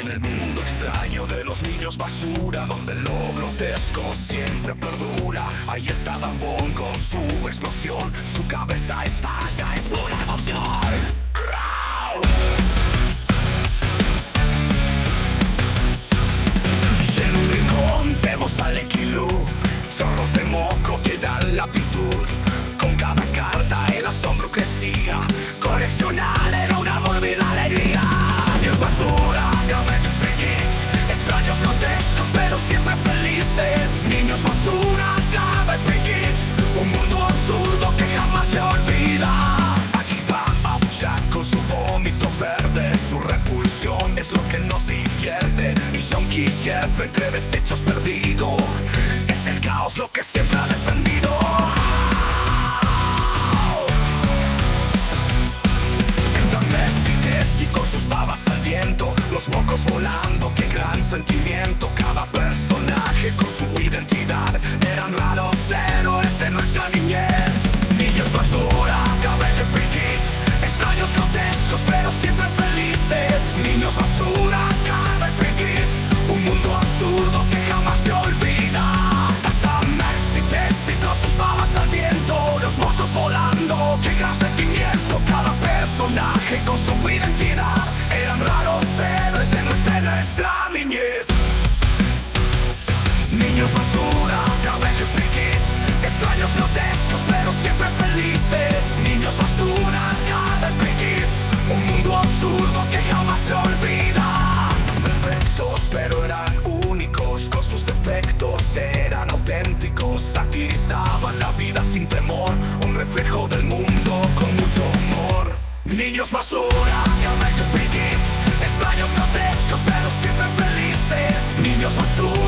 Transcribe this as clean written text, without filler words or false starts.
En el mundo extraño de los niños basura, donde lo grotesco siempre perdura, ahí está Bambón con su explosión, su cabeza estalla, es pura emoción. Y en un rincón vemos al Equilú, chorros de moco que dan la virtud. Con cada carta el asombro crecía, coleccionar era una mórbida alegría. Niños basura, Geometry Kids, extraños grotescos pero siempre felices. Niños basura, Geometry Kids, un mundo absurdo que jamás se olvida. Allí va Abuchak con su vómito verde, su repulsión es lo que nos divierte. Y Yonky Jeff entre desechos perdido, es el caos lo que siempre ha defendido. Y con sus babas al viento, los mocos volando, qué gran sentimiento. Cada personaje con su identidad eran raros héroes de nuestra niñez. Niños basura, Geometry Kids, extraños grotescos pero siempre felices. Niños basura, Geometry Kids, un mundo absurdo que jamás se olvida. Hasta Max y Tess y con sus babas al viento, los mocos volando, qué gran sentimiento. Cada personaje con su identidad eran raros héroes de nuestra niñez. Niños basura, Geometry Kids, extraños grotescos pero siempre felices. Niños basura, Geometry Kids, un mundo absurdo que jamás se olvida. Perfectos pero eran únicos, con sus defectos eran auténticos. Satirizaban la vida sin temor, un reflejo del mundo con mucho humor. Niños basura, Geometry Kids, extraños grotescos pero siempre felices. Niños basura,